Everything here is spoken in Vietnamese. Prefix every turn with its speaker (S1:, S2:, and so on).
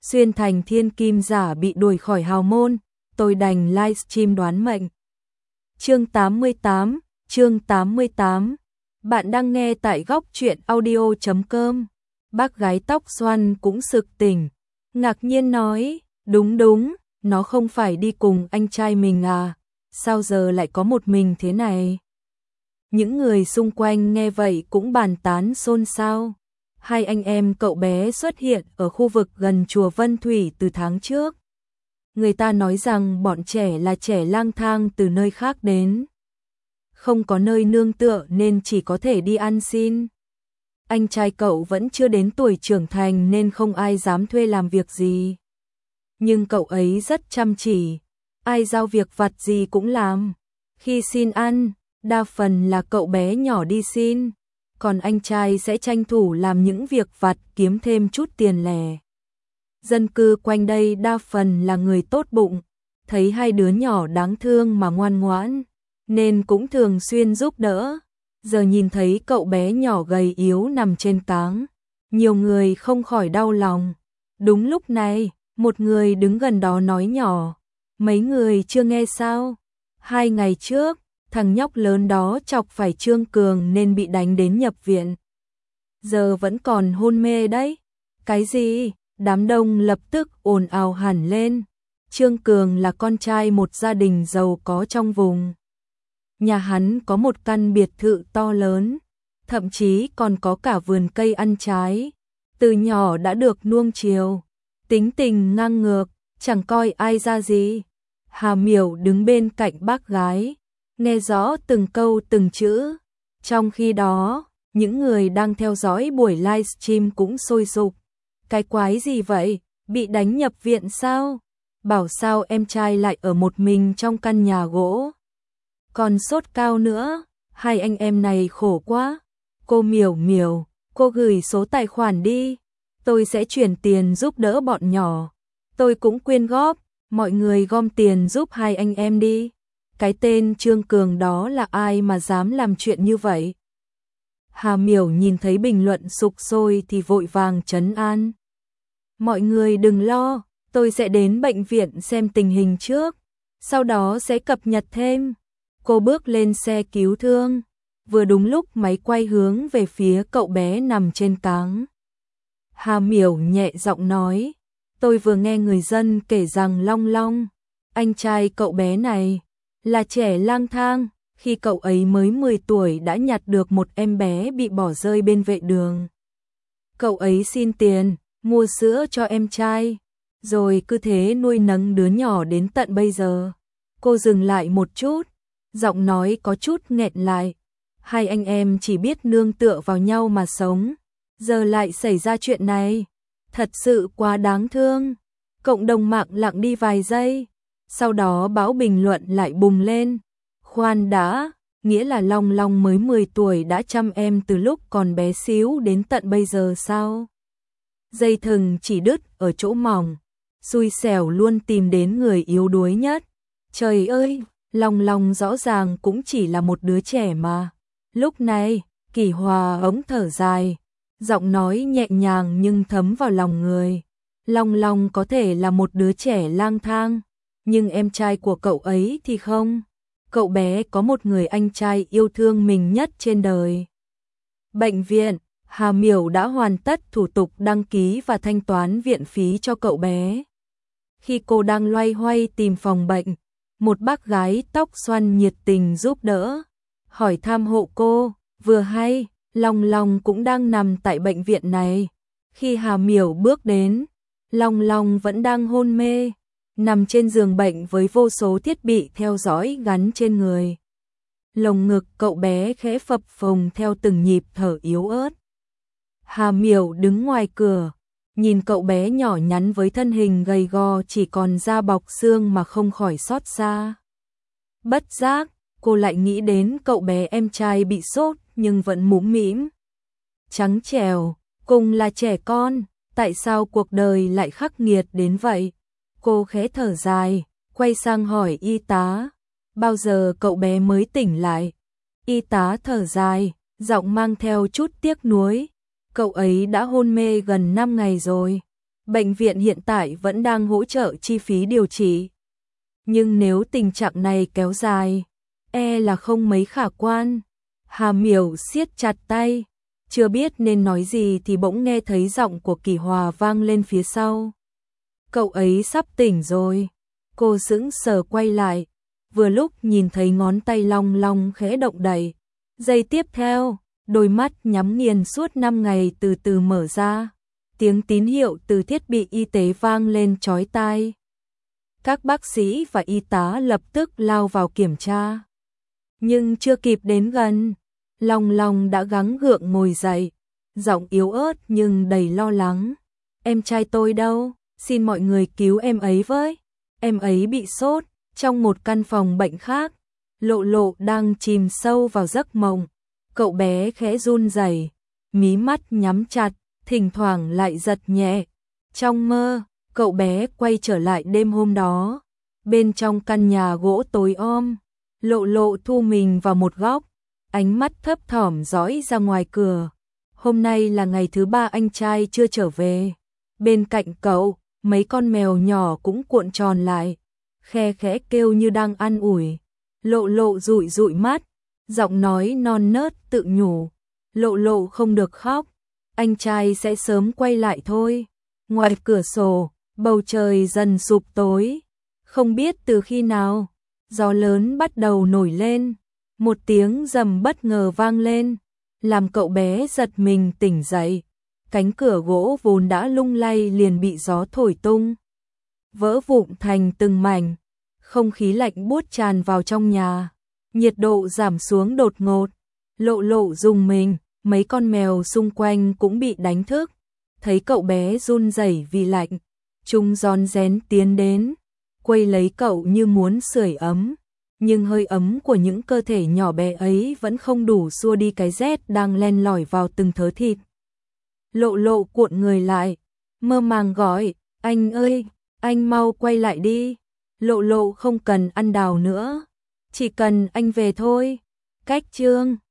S1: xuyên thành thiên kim giả bị đuổi khỏi hào môn, tôi đành livestream đoán mệnh. Chương 88. Bạn đang nghe tại góc truyện audio.com. Bác gái tóc xoăn cũng sực tỉnh, ngạc nhiên nói, đúng, nó không phải đi cùng anh trai mình à, sao giờ lại có một mình thế này? Những người xung quanh nghe vậy cũng bàn tán xôn xao. Hai anh em cậu bé xuất hiện ở khu vực gần chùa Vân Thủy từ tháng trước. Người ta nói rằng bọn trẻ là trẻ lang thang từ nơi khác đến. Không có nơi nương tựa nên chỉ có thể đi ăn xin. Anh trai cậu vẫn chưa đến tuổi trưởng thành nên không ai dám thuê làm việc gì. Nhưng cậu ấy rất chăm chỉ, ai giao việc vặt gì cũng làm. Khi xin ăn, đa phần là cậu bé nhỏ đi xin, còn anh trai sẽ tranh thủ làm những việc vặt kiếm thêm chút tiền lẻ. Dân cư quanh đây đa phần là người tốt bụng, thấy hai đứa nhỏ đáng thương mà ngoan ngoãn, nên cũng thường xuyên giúp đỡ. Giờ nhìn thấy cậu bé nhỏ gầy yếu nằm trên cáng, nhiều người không khỏi đau lòng. Đúng lúc này, một người đứng gần đó nói nhỏ, mấy người chưa nghe sao? 2 ngày trước, thằng nhóc lớn đó chọc phải Trương Cường nên bị đánh đến nhập viện. Giờ vẫn còn hôn mê đấy. Cái gì? Đám đông lập tức ồn ào hẳn lên. Trương Cường là con trai một gia đình giàu có trong vùng. Nhà hắn có một căn biệt thự to lớn, thậm chí còn có cả vườn cây ăn trái. Từ nhỏ đã được nuông chiều, tính tình ngang ngược, chẳng coi ai ra gì. Hà Miểu đứng bên cạnh bác gái, nghe rõ từng câu từng chữ. Trong khi đó, những người đang theo dõi buổi livestream cũng sôi sục. Cái quái gì vậy? Bị đánh nhập viện sao? Bảo sao em trai lại ở một mình trong căn nhà gỗ? Còn sốt cao nữa, hai anh em này khổ quá. Cô Miểu, cô gửi số tài khoản đi, tôi sẽ chuyển tiền giúp đỡ bọn nhỏ. Tôi cũng quyên góp, mọi người gom tiền giúp hai anh em đi. Cái tên Trương Cường đó là ai mà dám làm chuyện như vậy? Hà Miểu nhìn thấy bình luận sục sôi thì vội vàng trấn an. Mọi người đừng lo, tôi sẽ đến bệnh viện xem tình hình trước, sau đó sẽ cập nhật thêm. Cô bước lên xe cứu thương, vừa đúng lúc máy quay hướng về phía cậu bé nằm trên cáng. Hà Miểu nhẹ giọng nói, tôi vừa nghe người dân kể rằng Long Long, anh trai cậu bé này, là trẻ lang thang, khi cậu ấy mới 10 tuổi đã nhặt được một em bé bị bỏ rơi bên vệ đường. Cậu ấy xin tiền, mua sữa cho em trai, rồi cứ thế nuôi nấng đứa nhỏ đến tận bây giờ. Cô dừng lại một chút, giọng nói có chút nghẹn lại. Hai anh em chỉ biết nương tựa vào nhau mà sống, giờ lại xảy ra chuyện này, thật sự quá đáng thương. Cộng đồng mạng lặng đi vài giây, sau đó bão bình luận lại bùng lên. Khoan đã, nghĩa là Long Long mới 10 tuổi đã chăm em từ lúc còn bé xíu đến tận bây giờ sao? Dây thừng chỉ đứt ở chỗ mỏng, xui xẻo luôn tìm đến người yếu đuối nhất. Trời ơi, Long Long rõ ràng cũng chỉ là một đứa trẻ mà. Lúc này, Kỳ Hòa ống thở dài, giọng nói nhẹ nhàng nhưng thấm vào lòng người. Long Long có thể là một đứa trẻ lang thang, nhưng em trai của cậu ấy thì không. Cậu bé có một người anh trai yêu thương mình nhất trên đời. Bệnh viện, Hà Miểu đã hoàn tất thủ tục đăng ký và thanh toán viện phí cho cậu bé. Khi cô đang loay hoay tìm phòng bệnh, một bác gái tóc xoăn nhiệt tình giúp đỡ, hỏi thăm hộ cô, vừa hay, Long Long cũng đang nằm tại bệnh viện này. Khi Hà Miểu bước đến, Long Long vẫn đang hôn mê, nằm trên giường bệnh với vô số thiết bị theo dõi gắn trên người. Lồng ngực cậu bé khẽ phập phồng theo từng nhịp thở yếu ớt. Hà Miểu đứng ngoài cửa, nhìn cậu bé nhỏ nhắn với thân hình gầy gò chỉ còn da bọc xương mà không khỏi xót xa. Bất giác, cô lại nghĩ đến cậu bé em trai bị sốt nhưng vẫn mũm mĩm. Trắng trẻo, cùng là trẻ con, tại sao cuộc đời lại khắc nghiệt đến vậy? Cô khẽ thở dài, quay sang hỏi y tá, bao giờ cậu bé mới tỉnh lại? Y tá thở dài, giọng mang theo chút tiếc nuối, cậu ấy đã hôn mê gần 5 ngày rồi. Bệnh viện hiện tại vẫn đang hỗ trợ chi phí điều trị. Nhưng nếu tình trạng này kéo dài, là không mấy khả quan. Hà Miểu siết chặt tay, chưa biết nên nói gì thì bỗng nghe thấy giọng của Kỳ Hòa vang lên phía sau. Cậu ấy sắp tỉnh rồi. Cô sững sờ quay lại, vừa lúc nhìn thấy ngón tay long long khẽ động đậy. Giây tiếp theo, đôi mắt nhắm nghiền suốt 5 ngày từ từ mở ra. Tiếng tín hiệu từ thiết bị y tế vang lên chói tai. Các bác sĩ và y tá lập tức lao vào kiểm tra. Nhưng chưa kịp đến gần, Long Long đã gắng gượng ngồi dậy, giọng yếu ớt nhưng đầy lo lắng. Em trai tôi đâu? Xin mọi người cứu em ấy với. Em ấy bị sốt. Trong một căn phòng bệnh khác, Lộ Lộ đang chìm sâu vào giấc mộng. Cậu bé khẽ run rẩy, mí mắt nhắm chặt, thỉnh thoảng lại giật nhẹ. Trong mơ, cậu bé quay trở lại đêm hôm đó. Bên trong căn nhà gỗ tối om, Lộ Lộ thu mình vào một góc, ánh mắt thấp thỏm dõi ra ngoài cửa. Hôm nay là ngày thứ 3 anh trai chưa trở về. Bên cạnh cậu, mấy con mèo nhỏ cũng cuộn tròn lại, khe khẽ kêu như đang an ủi. Lộ Lộ dụi dụi mắt, giọng nói non nớt tự nhủ. Lộ Lộ không được khóc, anh trai sẽ sớm quay lại thôi. Ngoài cửa sổ, bầu trời dần sụp tối. Không biết từ khi nào, gió lớn bắt đầu nổi lên. Một tiếng rầm bất ngờ vang lên, làm cậu bé giật mình tỉnh dậy. Cánh cửa gỗ vốn đã lung lay liền bị gió thổi tung, vỡ vụn thành từng mảnh. Không khí lạnh buốt tràn vào trong nhà, nhiệt độ giảm xuống đột ngột. Lộ Lộ rùng mình, mấy con mèo xung quanh cũng bị đánh thức. Thấy cậu bé run rẩy vì lạnh, chúng rón rén tiến đến, quây lấy cậu như muốn sưởi ấm. Nhưng hơi ấm của những cơ thể nhỏ bé ấy vẫn không đủ xua đi cái rét đang len lỏi vào từng thớ thịt. Lộ Lộ cuộn người lại, mơ màng gọi, anh ơi, anh mau quay lại đi. Lộ Lộ không cần ăn đào nữa, chỉ cần anh về thôi. Cách chương